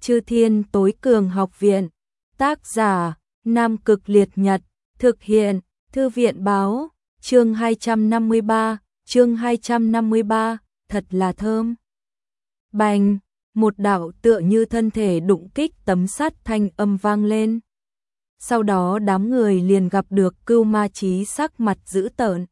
Chư Thiên Tối Cường Học Viện. Tác giả: Nam Cực Liệt Nhật. Thực hiện: Thư viện báo. Chương 253, thật là thơm. Bành, một đạo tựa như thân thể đụng kích tấm sắt thanh âm vang lên. Sau đó đám người liền gặp được Cưu Ma Chí sắc mặt dữ tợn.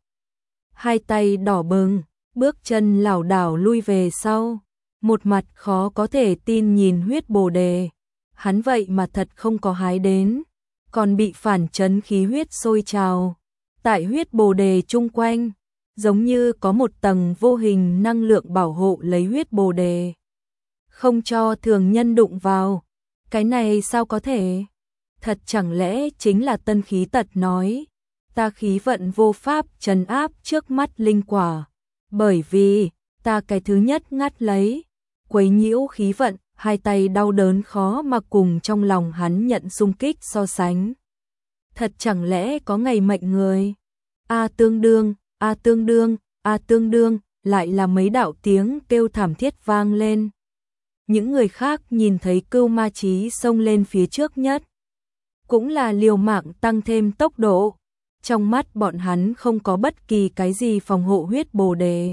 Hai tay đỏ bừng, bước chân lảo đảo lui về sau. Một mặt khó có thể tin nhìn huyết bồ đề. Hắn vậy mà thật không có hái đến, còn bị phản chấn khí huyết sôi trào. Tại huyết bồ đề chung quanh, giống như có một tầng vô hình năng lượng bảo hộ lấy huyết bồ đề, không cho thường nhân đụng vào. Cái này sao có thể? Thật chẳng lẽ chính là Tân Khí Tật nói, ta khí vận vô pháp trấn áp trước mắt linh quả, bởi vì ta cái thứ nhất ngắt lấy, quấy nhiễu khí vận. Hai tay đau đớn khó mà cùng trong lòng hắn nhận xung kích so sánh. Thật chẳng lẽ có ngày mệnh người? A tương đương, a tương đương, a tương đương, lại là mấy đạo tiếng kêu thảm thiết vang lên. Những người khác nhìn thấy Cưu Ma Chí xông lên phía trước nhất, cũng là liều mạng tăng thêm tốc độ. Trong mắt bọn hắn không có bất kỳ cái gì phòng hộ huyết bồ đề,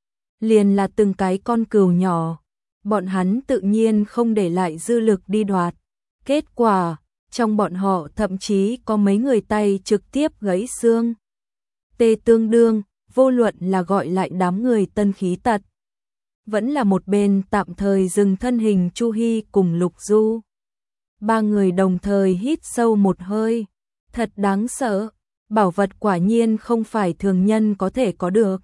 liền là từng cái con cừu nhỏ. Bọn hắn tự nhiên không để lại dư lực đi đoạt. Kết quả, trong bọn họ thậm chí có mấy người tay trực tiếp gãy xương. Tê tương đương, vô luận là gọi lại đám người Tân Khí Tật, vẫn là một bên tạm thời dừng thân hình Chu Hy cùng Lục Du. Ba người đồng thời hít sâu một hơi. Thật đáng sợ, bảo vật quả nhiên không phải thường nhân có thể có được.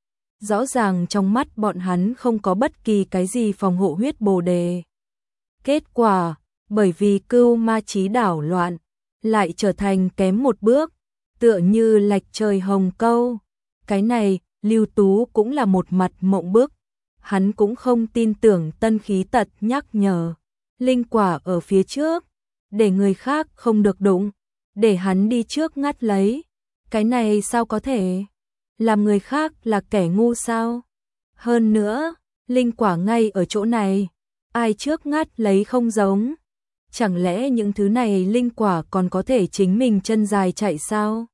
Rõ ràng trong mắt bọn hắn không có bất kỳ cái gì phòng hộ huyết bồ đề. Kết quả, bởi vì Cưu Ma Chí đảo loạn, lại trở thành kém một bước, tựa như lệch trời hồng câu. Cái này, Lưu Tú cũng là một mặt mộng bức. Hắn cũng không tin tưởng Tân Khí Tật nhắc nhở. Linh quả ở phía trước, để người khác không được đụng, để hắn đi trước ngắt lấy. Cái này sao có thể? Làm người khác là kẻ ngu sao? Hơn nữa, linh quả ngay ở chỗ này, ai trước ngắt lấy không giống. Chẳng lẽ những thứ này linh quả còn có thể chính mình chân dài chạy sao?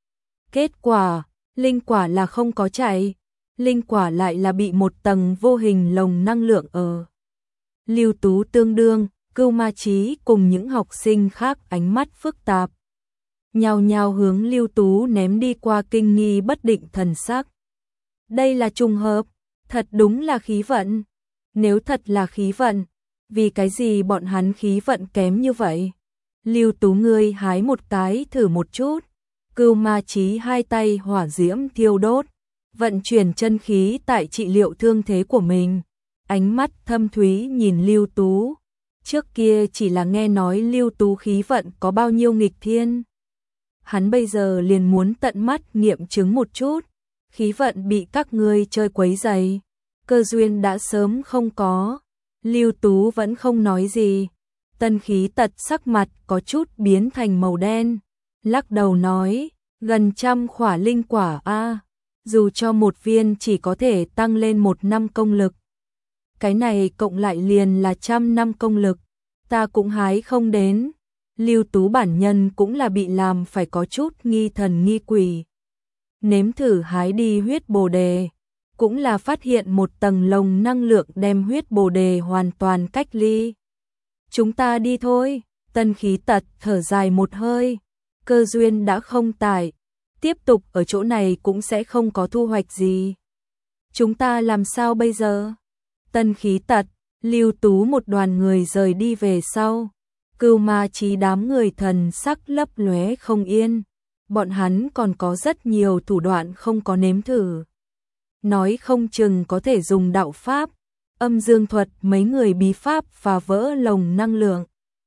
Kết quả, linh quả là không có chạy, linh quả lại là bị một tầng vô hình lồng năng lượng ở. Lưu Tú tương đương, Cưu Ma Chí cùng những học sinh khác ánh mắt phức tạp, nhao nhao hướng Lưu Tú ném đi qua kinh nghi bất định thần sắc. Đây là trùng hợp, thật đúng là khí vận. Nếu thật là khí vận, vì cái gì bọn hắn khí vận kém như vậy? Lưu Tú ngươi hái một cái thử một chút. Cưu Ma Chí hai tay hỏa diễm thiêu đốt, vận chuyển chân khí tại trị liệu thương thế của mình. Ánh mắt thâm thúy nhìn Lưu Tú. Trước kia chỉ là nghe nói Lưu Tú khí vận có bao nhiêu nghịch thiên. Hắn bây giờ liền muốn tận mắt nghiệm chứng một chút, khí vận bị các ngươi chơi quấy rầy, cơ duyên đã sớm không có. Lưu Tú vẫn không nói gì. Tân Khí Tật sắc mặt có chút biến thành màu đen, lắc đầu nói, gần 100 khỏa linh quả a, dù cho một viên chỉ có thể tăng lên 1 năm công lực. Cái này cộng lại liền là 100 năm công lực, ta cũng hái không đến. Lưu Tú bản nhân cũng là bị làm phải có chút nghi thần nghi quỷ. Nếm thử hái đi huyết bồ đề, cũng là phát hiện một tầng lồng năng lượng đem huyết bồ đề hoàn toàn cách ly. Chúng ta đi thôi. Tân Khí Tật thở dài một hơi, cơ duyên đã không tại, tiếp tục ở chỗ này cũng sẽ không có thu hoạch gì. Chúng ta làm sao bây giờ? Tân Khí Tật, Lưu Tú một đoàn người rời đi về sau. Cưu Ma Chí đám người thần sắc lấp lóe không yên, bọn hắn còn có rất nhiều thủ đoạn không có nếm thử. Nói không chừng có thể dùng đạo pháp, âm dương thuật mấy người bí pháp phá vỡ lồng năng lượng.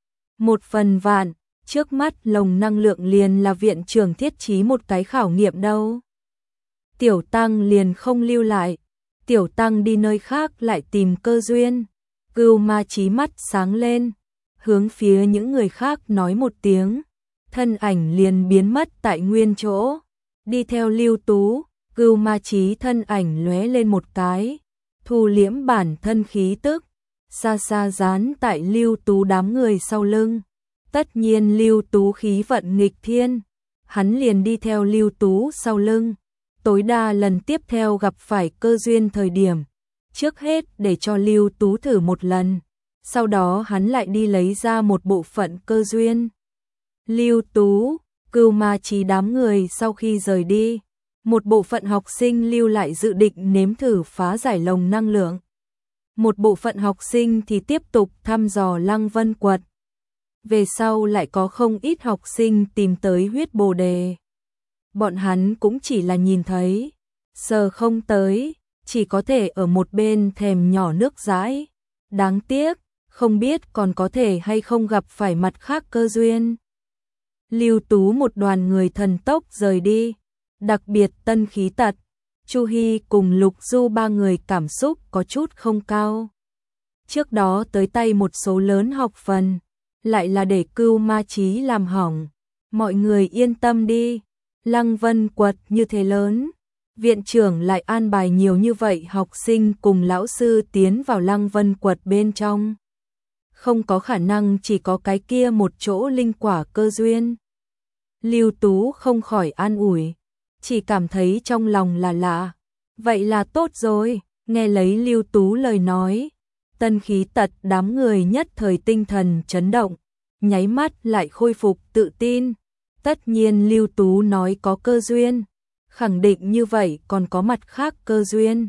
1/1000, trước mắt lồng năng lượng liền là viện trưởng thiết trí một cái khảo nghiệm đâu. Tiểu Tăng liền không lưu lại, Tiểu Tăng đi nơi khác lại tìm cơ duyên. Cưu Ma Chí mắt sáng lên, hướng phía những người khác nói một tiếng, thân ảnh liền biến mất tại nguyên chỗ. Đi theo Lưu Tú, Cưu Ma Chí thân ảnh lóe lên một cái, thu liễm bản thân khí tức, xa xa dán tại Lưu Tú đám người sau lưng. Tất nhiên Lưu Tú khí vận nghịch thiên, hắn liền đi theo Lưu Tú sau lưng. Tối đa lần tiếp theo gặp phải cơ duyên thời điểm, trước hết để cho Lưu Tú thử một lần, sau đó hắn lại đi lấy ra một bộ phận cơ duyên. Lưu Tú, Cưu Ma Chí đám người sau khi rời đi, một bộ phận học sinh lưu lại dự định nếm thử phá giải lồng năng lượng. Một bộ phận học sinh thì tiếp tục thăm dò Lăng Vân Quật. Về sau lại có không ít học sinh tìm tới huyết bồ đề. Bọn hắn cũng chỉ là nhìn thấy, sờ không tới, chỉ có thể ở một bên thèm nhỏ nước dãi. Đáng tiếc, không biết còn có thể hay không gặp phải mặt khác cơ duyên. Lưu Tú một đoàn người thần tốc rời đi, đặc biệt Tân Khí Tật, Chu Hy cùng Lục Du ba người cảm xúc có chút không cao. Trước đó tới tay một số lớn học phần, lại là để Cưu Ma Chí làm hỏng. Mọi người yên tâm đi, Lăng Vân Quật như thế lớn, viện trưởng lại an bài nhiều như vậy học sinh cùng lão sư tiến vào Lăng Vân Quật bên trong. Không có khả năng chỉ có cái kia một chỗ linh quả cơ duyên. Lưu Tú không khỏi an ủi, chỉ cảm thấy trong lòng là lạ. Vậy là tốt rồi, nghe lấy Lưu Tú lời nói, Tân Khí Tật đám người nhất thời tinh thần chấn động, nháy mắt lại khôi phục tự tin. Tất nhiên Lưu Tú nói có cơ duyên, khẳng định như vậy còn có mặt khác cơ duyên.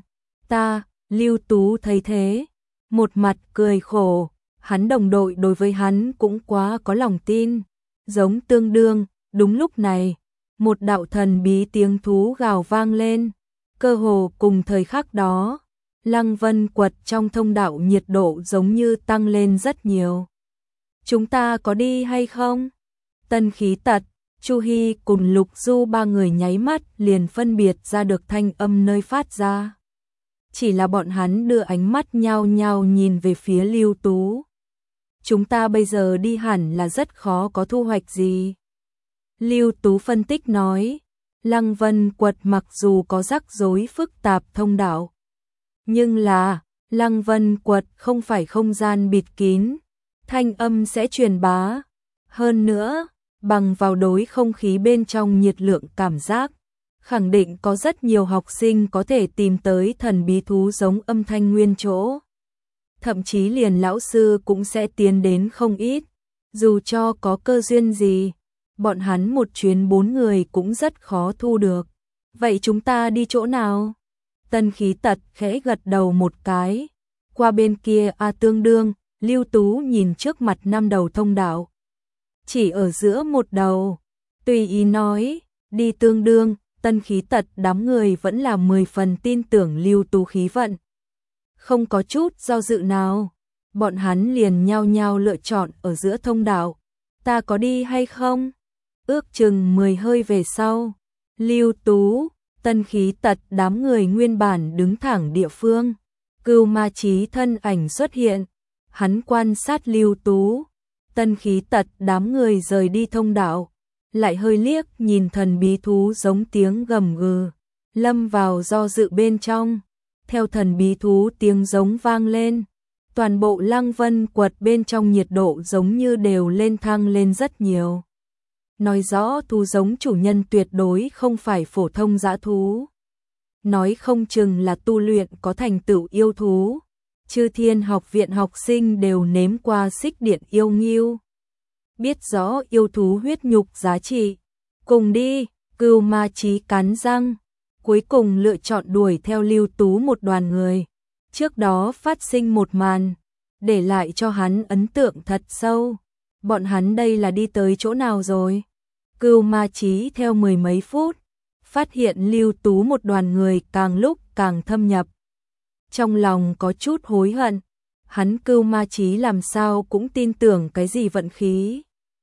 Lưu Tú thấy thế, một mặt cười khổ, hắn đồng đội đối với hắn cũng quá có lòng tin, giống tương đương. Đúng lúc này, một đạo thần bí tiếng thú gào vang lên, cơ hồ cùng thời khắc đó, Lăng Vân Quật trong thông đạo nhiệt độ giống như tăng lên rất nhiều. Chúng ta có đi hay không? Tân Khí Tật, Chu Hy cùng Lục Du ba người nháy mắt liền phân biệt ra được thanh âm nơi phát ra. Chỉ là bọn hắn đưa ánh mắt nhao nhao nhìn về phía Lưu Tú. Chúng ta bây giờ đi hẳn là rất khó có thu hoạch gì. Lưu Tú phân tích nói, Lăng Vân Quật mặc dù có rắc rối phức tạp thông đạo, nhưng là, Lăng Vân Quật không phải không gian bịt kín, thanh âm sẽ truyền bá. Hơn nữa, bằng vào đối không khí bên trong nhiệt lượng cảm giác, khẳng định có rất nhiều học sinh có thể tìm tới thần bí thú giống âm thanh nguyên chỗ. Thậm chí liền lão sư cũng sẽ tiến đến không ít, dù cho có cơ duyên gì, bọn hắn một chuyến 4 người cũng rất khó thu được. Vậy chúng ta đi chỗ nào? Tân Khí Tật khẽ gật đầu một cái. Qua bên kia tương đương, Lưu Tú nhìn trước mặt 5 đầu thông đạo. Chỉ ở giữa một đầu, tùy ý nói, đi tương đương. Tân Khí Tật đám người vẫn là 10 phần tin tưởng Lưu Tú khí vận. Không có chút do dự nào, bọn hắn liền nhao nhao lựa chọn ở giữa thông đạo. Ta có đi hay không? Ước chừng 10 hơi về sau, Lưu Tú, Tân Khí Tật đám người nguyên bản đứng thẳng địa phương, Cưu Ma Chí thân ảnh xuất hiện, hắn quan sát Lưu Tú, Tân Khí Tật đám người rời đi thông đạo, lại hơi liếc nhìn thần bí thú giống tiếng gầm gừ, lâm vào do dự bên trong. Theo thần bí thú tiếng giống vang lên, toàn bộ Lăng Vân Quật bên trong nhiệt độ giống như đều lên thăng lên rất nhiều. Nói rõ thú giống chủ nhân tuyệt đối không phải phổ thông dã thú. Nói không chừng là tu luyện có thành tựu yêu thú. Chư Thiên Học viện học sinh đều nếm qua xích điện yêu ngưu. Biết rõ yêu thú huyết nhục giá trị. Cùng đi, Cưu Ma Chí cắn răng. Cuối cùng lựa chọn đuổi theo Lưu Tú một đoàn người. Trước đó phát sinh một màn, để lại cho hắn ấn tượng thật sâu. Bọn hắn đây là đi tới chỗ nào rồi? Cưu Ma Chí theo 10 mấy phút, phát hiện Lưu Tú một đoàn người càng lúc càng thâm nhập. Trong lòng có chút hối hận, hắn Cưu Ma Chí làm sao cũng tin tưởng cái gì vận khí.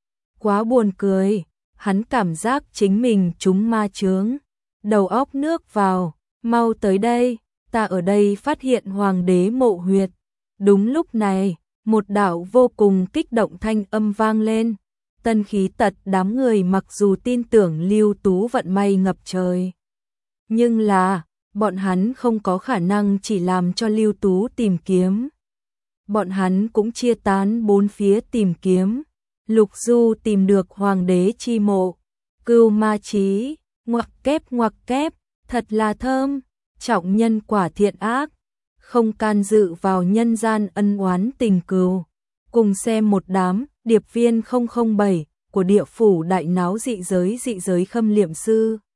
Quá buồn cười, hắn cảm giác chính mình trúng ma chướng. Đầu óc nước vào, mau tới đây, ta ở đây phát hiện hoàng đế mộ huyệt. Đúng lúc này, một đạo vô cùng kích động thanh âm vang lên. Tân Khí Tật đám người mặc dù tin tưởng Lưu Tú vận may ngập trời, nhưng là, bọn hắn không có khả năng chỉ làm cho Lưu Tú tìm kiếm. bọn hắn cũng chia tán bốn phía tìm kiếm. Lục Du tìm được hoàng đế chi mộ, Cưu Ma Chí, ngoặc kép, thật là thơm, trọng nhân quả thiện ác, không can dự vào nhân gian ân oán tình cừu. Cùng xem một đám điệp viên 007 của địa phủ đại náo dị giới Khâm Liệm Sư.